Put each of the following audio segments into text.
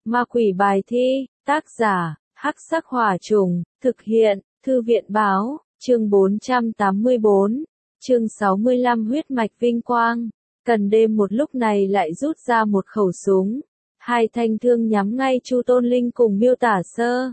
Ma quỷ bài thi, tác giả, Hắc Sắc Hỏa Trùng, thực hiện, Thư viện Báo, chương 484, chương 65 huyết mạch vinh quang. Cần Đêm một lúc này lại rút ra một khẩu súng, hai thanh thương nhắm ngay Chu Tôn Linh cùng Miêu Tả Sơ.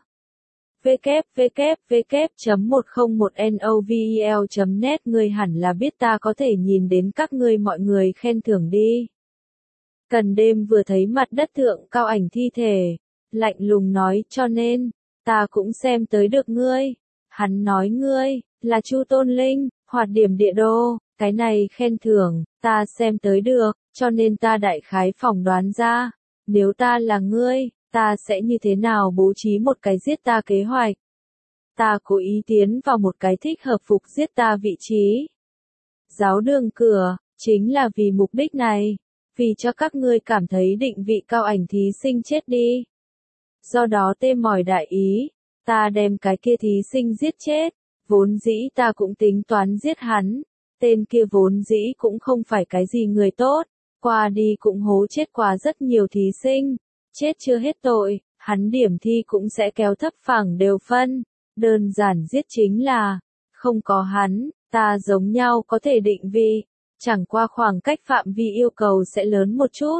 www.101novel.net Ngươi hẳn là biết ta có thể nhìn đến các ngươi mọi người khen thưởng đi. Cần Đêm vừa thấy mặt đất thượng cao ảnh thi thể, lạnh lùng nói, cho nên, ta cũng xem tới được ngươi. Hắn nói ngươi, là Chu Tôn Linh, hoạt điểm địa đô, cái này khen thưởng, ta xem tới được, cho nên ta đại khái phỏng đoán ra, nếu ta là ngươi, ta sẽ như thế nào bố trí một cái giết ta kế hoạch. Ta cố ý tiến vào một cái thích hợp phục giết ta vị trí. Giáo đường cửa, chính là vì mục đích này, vì cho các ngươi cảm thấy định vị cao ảnh thí sinh chết đi. Do đó tê mỏi đại ý, ta đem cái kia thí sinh giết chết, vốn dĩ ta cũng tính toán giết hắn, tên kia vốn dĩ cũng không phải cái gì người tốt, qua đi cũng hố chết quá rất nhiều thí sinh, chết chưa hết tội, hắn điểm thi cũng sẽ kéo thấp phẳng đều phân, đơn giản giết chính là, không có hắn, ta giống nhau có thể định vị, chẳng qua khoảng cách phạm vi yêu cầu sẽ lớn một chút.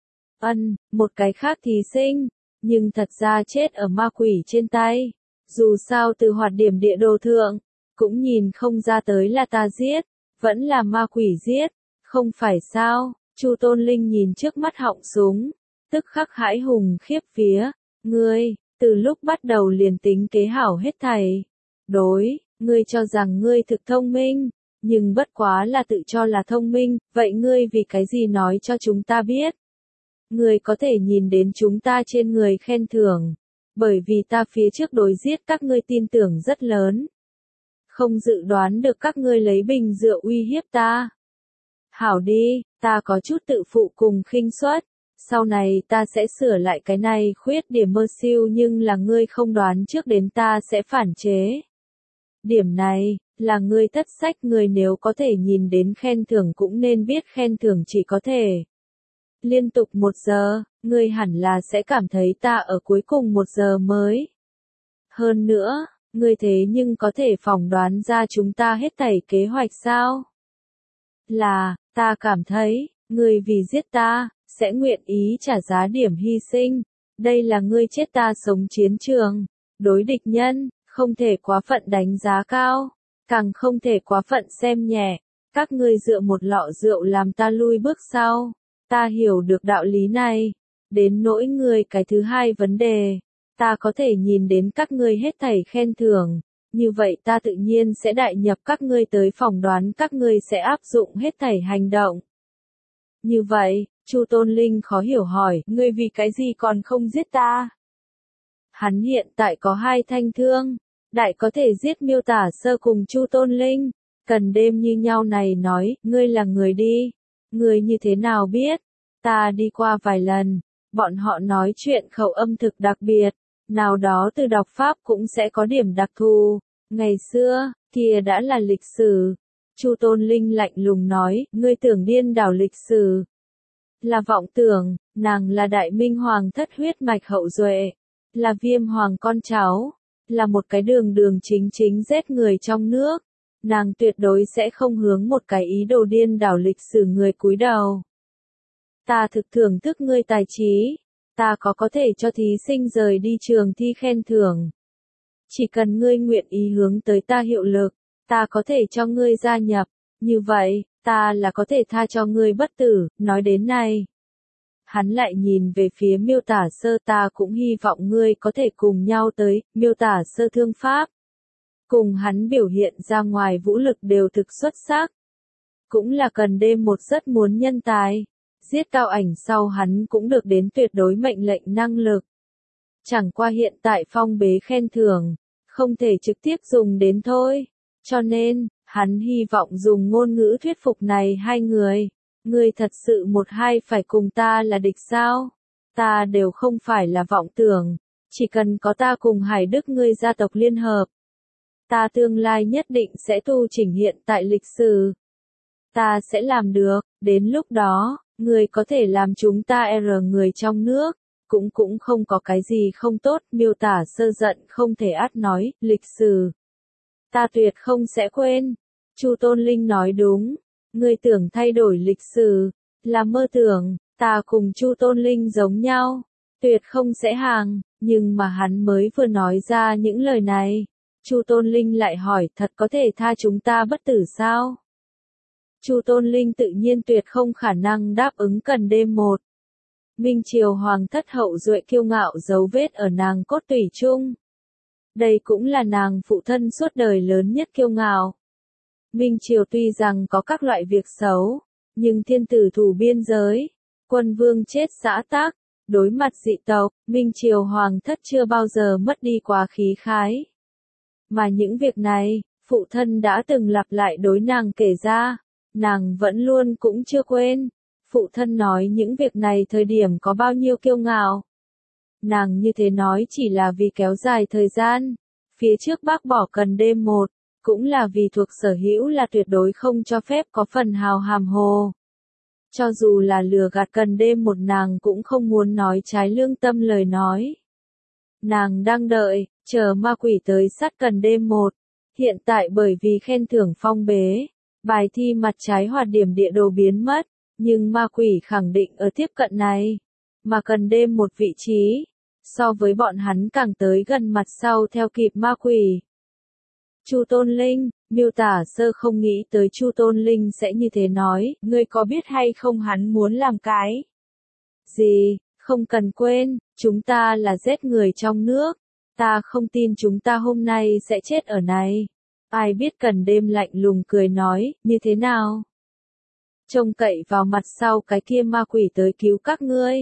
Một cái khác thí sinh, nhưng thật ra chết ở ma quỷ trên tay, dù sao từ hoạt điểm địa đồ thượng, cũng nhìn không ra tới là ta giết, vẫn là ma quỷ giết, không phải sao, Chu Tôn Linh nhìn trước mắt họng súng, tức khắc hãi hùng khiếp vía, ngươi, từ lúc bắt đầu liền tính kế hảo hết thảy. Đối, ngươi cho rằng ngươi thực thông minh, nhưng bất quá là tự cho là thông minh, vậy ngươi vì cái gì nói cho chúng ta biết? Ngươi có thể nhìn đến chúng ta trên người khen thưởng, bởi vì ta phía trước đối giết các ngươi tin tưởng rất lớn. Không dự đoán được các ngươi lấy bình rượu uy hiếp ta. Hảo đi, ta có chút tự phụ cùng khinh suất, sau này ta sẽ sửa lại cái này khuyết điểm mơ siêu nhưng là ngươi không đoán trước đến ta sẽ phản chế. Điểm này, là ngươi thất sách người nếu có thể nhìn đến khen thưởng cũng nên biết khen thưởng chỉ có thể. Liên tục 1 giờ, ngươi hẳn là sẽ cảm thấy ta ở cuối cùng 1 giờ mới. Hơn nữa, ngươi thế nhưng có thể phỏng đoán ra chúng ta hết thảy kế hoạch sao? Là, ta cảm thấy, ngươi vì giết ta, sẽ nguyện ý trả giá điểm hy sinh. Đây là ngươi chết ta sống chiến trường. Đối địch nhân, không thể quá phận đánh giá cao, càng không thể quá phận xem nhẹ. Các ngươi dựa một lọ rượu làm ta lui bước sau. Ta hiểu được đạo lý này. Đến nỗi ngươi cái thứ hai vấn đề, ta có thể nhìn đến các ngươi hết thảy khen thưởng, như vậy ta tự nhiên sẽ đại nhập các ngươi tới phỏng đoán các ngươi sẽ áp dụng hết thảy hành động. Như vậy, Chu Tôn Linh khó hiểu hỏi, ngươi vì cái gì còn không giết ta? Hắn hiện tại có 2 thanh thương, đại có thể giết Miêu Tả Sơ cùng Chu Tôn Linh. Cần Đêm như nhau này nói, ngươi là người đi. Ngươi như thế nào biết? Ta đi qua vài lần, bọn họ nói chuyện khẩu âm thực đặc biệt, nào đó từ đọc pháp cũng sẽ có điểm đặc thù. Ngày xưa, kia đã là lịch sử. Chu Tôn Linh lạnh lùng nói, ngươi tưởng điên đảo lịch sử. Là vọng tưởng, nàng là đại minh hoàng thất huyết mạch hậu duệ, là Viêm hoàng con cháu, là một cái đường đường chính chính giết người trong nước. Nàng tuyệt đối sẽ không hướng một cái ý đồ điên đảo lịch sử người cúi đầu. Ta thực thưởng thức ngươi tài trí, ta có thể cho thí sinh rời đi trường thi khen thưởng. Chỉ cần ngươi nguyện ý hướng tới ta hiệu lực, ta có thể cho ngươi gia nhập, như vậy, ta là có thể tha cho ngươi bất tử. Nói đến này, hắn lại nhìn về phía Miêu Tả Sơ, ta cũng hy vọng ngươi có thể cùng nhau tới. Miêu Tả Sơ thương pháp, cùng hắn biểu hiện ra ngoài vũ lực đều thực xuất sắc. Cũng là Cần Đêm một rất muốn nhân tài. Giết cao ảnh sau hắn cũng được đến tuyệt đối mệnh lệnh năng lực. Chẳng qua hiện tại phong bế khen thưởng, không thể trực tiếp dùng đến thôi. Cho nên, hắn hy vọng dùng ngôn ngữ thuyết phục này 2 người. Ngươi thật sự 1-2 phải cùng ta là địch sao? Ta đều không phải là vọng tưởng. Chỉ cần có ta cùng Hải Đức ngươi gia tộc liên hợp. Ta tương lai nhất định sẽ tu chỉnh hiện tại lịch sử. Ta sẽ làm được, đến lúc đó, ngươi có thể làm chúng ta người trong nước, cũng không có cái gì không tốt, Miêu Tả Sơ giận không thể át nói, lịch sử. Ta tuyệt không sẽ quên. Chu Tôn Linh nói đúng, ngươi tưởng thay đổi lịch sử, là mơ tưởng, ta cùng Chu Tôn Linh giống nhau, tuyệt không sẽ hàng, nhưng mà hắn mới vừa nói ra những lời này. Chu Tôn Linh lại hỏi, thật có thể tha chúng ta bất tử sao? Chu Tôn Linh tự nhiên tuyệt không khả năng đáp ứng Cần Đêm một. Minh Triều Hoàng thất hậu duệ kiêu ngạo dấu vết ở nàng cốt tủy chung. Đây cũng là nàng phụ thân suốt đời lớn nhất kiêu ngạo. Minh Triều tuy rằng có các loại việc xấu, nhưng thiên tử thủ biên giới, quân vương chết xã tắc, đối mặt dị tộc, Minh Triều Hoàng thất chưa bao giờ mất đi quá khí khái. Mà những việc này, phụ thân đã từng lặp lại đối nàng kể ra, nàng vẫn luôn cũng chưa quên. Phụ thân nói những việc này thời điểm có bao nhiêu kiêu ngạo. Nàng như thế nói chỉ là vì kéo dài thời gian. Phía trước bác bỏ Cần Đêm một, cũng là vì thuộc sở hữu là tuyệt đối không cho phép có phần hào hàm hồ. Cho dù là lừa gạt Cần Đêm một, nàng cũng không muốn nói trái lương tâm lời nói. Nàng đang đợi, chờ ma quỷ tới sát Cần Đêm một. Hiện tại bởi vì khen thưởng phong bế, bài thi mặt trái hoạt điểm địa đồ biến mất, nhưng ma quỷ khẳng định ở tiếp cận này. Mà Cần Đêm một vị trí, so với bọn hắn càng tới gần mặt sau theo kịp ma quỷ. Chu Tôn Linh, Miêu Tả Sơ không nghĩ tới Chu Tôn Linh sẽ như thế nói, ngươi có biết hay không hắn muốn làm cái gì? Không cần quên, chúng ta là giết người trong nước, ta không tin chúng ta hôm nay sẽ chết ở này. Ai biết Cần Đêm lạnh lùng cười nói, như thế nào? Trông cậy vào mặt sau cái kia ma quỷ tới cứu các ngươi.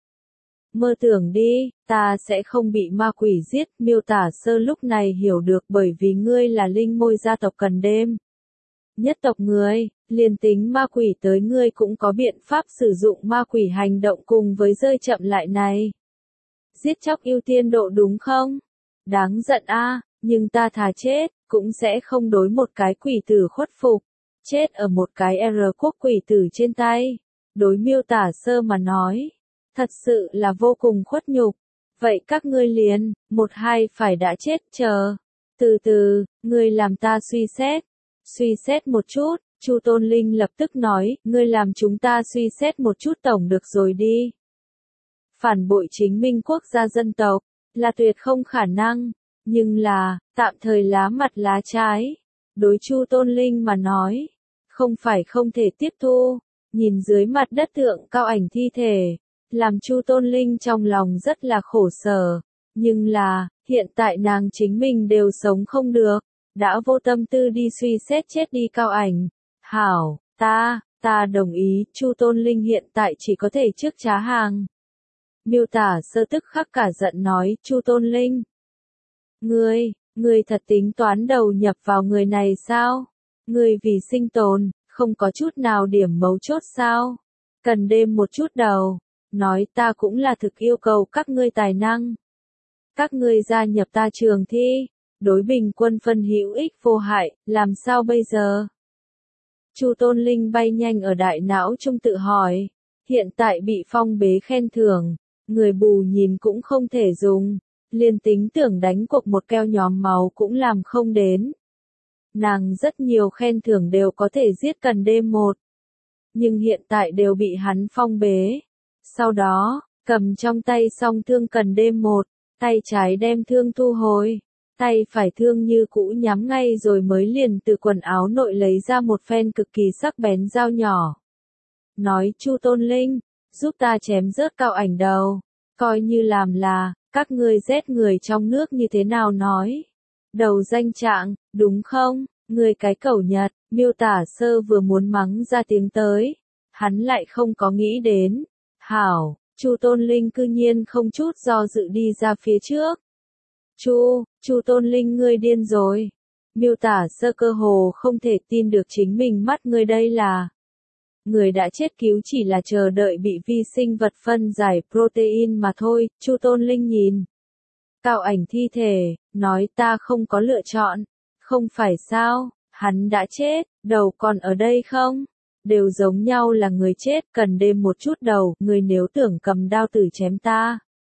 Mơ tưởng đi, ta sẽ không bị ma quỷ giết. Miêu Tả Sơ lúc này hiểu được, bởi vì ngươi là linh môi gia tộc Cần Đêm. Nhất tộc người, liền tính ma quỷ tới ngươi cũng có biện pháp sử dụng ma quỷ hành động cùng với rơi chậm lại này. Giết chóc ưu tiên độ đúng không? Đáng giận a, nhưng ta thà chết, cũng sẽ không đối một cái quỷ tử khuất phục. Chết ở một cái quốc quỷ tử trên tay. Đối Miêu Tả Sơ mà nói, thật sự là vô cùng khuất nhục. Vậy các ngươi liền, một hai phải đã chết, chờ. Từ từ, ngươi làm ta suy xét. Suy xét một chút, Chu Tôn Linh lập tức nói, ngươi làm chúng ta suy xét một chút tổng được rồi đi. Phản bội chính minh quốc gia dân tộc, là tuyệt không khả năng, nhưng là, tạm thời lá mặt lá trái. Đối Chu Tôn Linh mà nói, không phải không thể tiếp thu, nhìn dưới mặt đất tượng cao ảnh thi thể, làm Chu Tôn Linh trong lòng rất là khổ sở, nhưng là, hiện tại nàng chính mình đều sống không được, đã vô tâm tư đi suy xét chết đi cao ảnh. Hảo, ta đồng ý, Chu Tôn Linh hiện tại chỉ có thể trước trá hàng. Miêu Tả Sơ tức khắc cả giận nói, Chu Tôn Linh, ngươi thật tính toán đầu nhập vào người này sao? Ngươi vì sinh tồn, không có chút nào điểm mấu chốt sao? Cần Đêm một chút đầu, nói ta cũng là thực yêu cầu các ngươi tài năng. Các ngươi gia nhập ta trường thi, đối bình quân phân hữu ích vô hại, làm sao bây giờ? Chu Tôn Linh bay nhanh ở đại não trung tự hỏi, hiện tại bị phong bế khen thưởng, người bù nhìn cũng không thể dùng, liền tính tưởng đánh cuộc một keo nhóm máu cũng làm không đến. Nàng rất nhiều khen thưởng đều có thể giết Cần Đêm một, nhưng hiện tại đều bị hắn phong bế. Sau đó, cầm trong tay song thương Cần Đêm một, tay trái đem thương thu hồi, tay phải thương như cũ nhắm ngay rồi mới liền từ quần áo nội lấy ra một phen cực kỳ sắc bén dao nhỏ. Nói, Chu Tôn Linh, giúp ta chém rớt cao ảnh đầu, coi như làm là, các ngươi giết người trong nước như thế nào nói. Đầu danh trạng, đúng không, ngươi cái cẩu Nhật. Miêu Tả Sơ vừa muốn mắng ra tiếng tới, hắn lại không có nghĩ đến. Hảo, Chu Tôn Linh cư nhiên không chút do dự đi ra phía trước. Chu Tôn Linh, ngươi điên rồi. Miêu Tả Sơ cơ hồ không thể tin được chính mình mắt, ngươi đây là. Người đã chết cứu chỉ là chờ đợi bị vi sinh vật phân giải protein mà thôi. Chu Tôn Linh nhìn cao ảnh thi thể, nói ta không có lựa chọn. Không phải sao, hắn đã chết, đầu còn ở đây không? Đều giống nhau là người chết, Cần Đêm một chút đầu, người nếu tưởng cầm đao tử chém ta,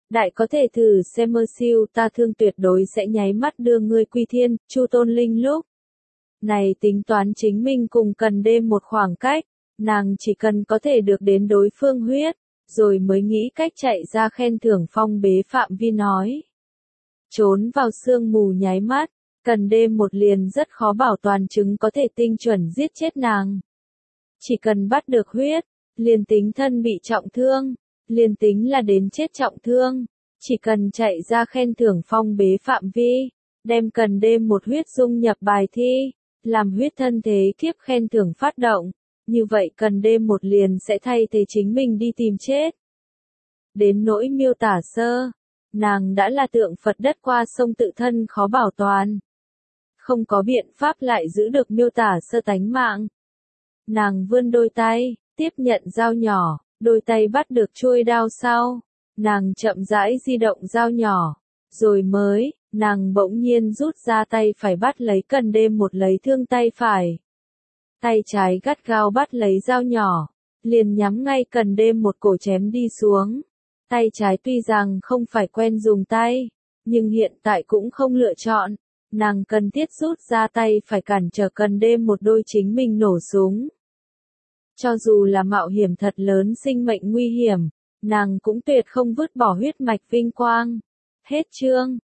Đại có thể thử xem mơ siêu ta thương tuyệt đối sẽ nháy mắt đưa ngươi quy thiên, Chu Tôn Linh lúc này tính toán chính mình cùng Cần Đêm một khoảng cách, nàng chỉ cần có thể được đến đối phương huyết, rồi mới nghĩ cách chạy ra khen thưởng phong bế phạm vi nói. Trốn vào sương mù nháy mắt, Cần Đêm một liền rất khó bảo toàn chứng có thể tinh chuẩn giết chết nàng. Chỉ cần bắt được huyết, liền tính thân bị trọng thương, liền tính là đến chết trọng thương, chỉ cần chạy ra khen thưởng phong bế phạm vi, đem Cần Đêm một huyết dung nhập bài thi, làm huyết thân thế kiếp khen thưởng phát động, như vậy Cần Đêm một liền sẽ thay thế chính mình đi tìm chết. Đến nỗi Miêu Tả Sơ, nàng đã là tượng Phật đất qua sông tự thân khó bảo toàn. Không có biện pháp lại giữ được Miêu Tả Sơ tánh mạng. Nàng vươn đôi tay, tiếp nhận dao nhỏ, đôi tay bắt được chuôi đao sau. Nàng chậm rãi di động dao nhỏ, rồi mới, nàng bỗng nhiên rút ra tay phải bắt lấy Cần Đêm một lấy thương tay phải. Tay trái gắt gao bắt lấy dao nhỏ, liền nhắm ngay Cần Đêm một cổ chém đi xuống. Tay trái tuy rằng không phải quen dùng tay, nhưng hiện tại cũng không lựa chọn. Nàng cần thiết rút ra tay phải cản trở Cần Đêm một đôi chính mình nổ súng. Cho dù là mạo hiểm thật lớn sinh mệnh nguy hiểm, nàng cũng tuyệt không vứt bỏ huyết mạch vinh quang. Hết chương.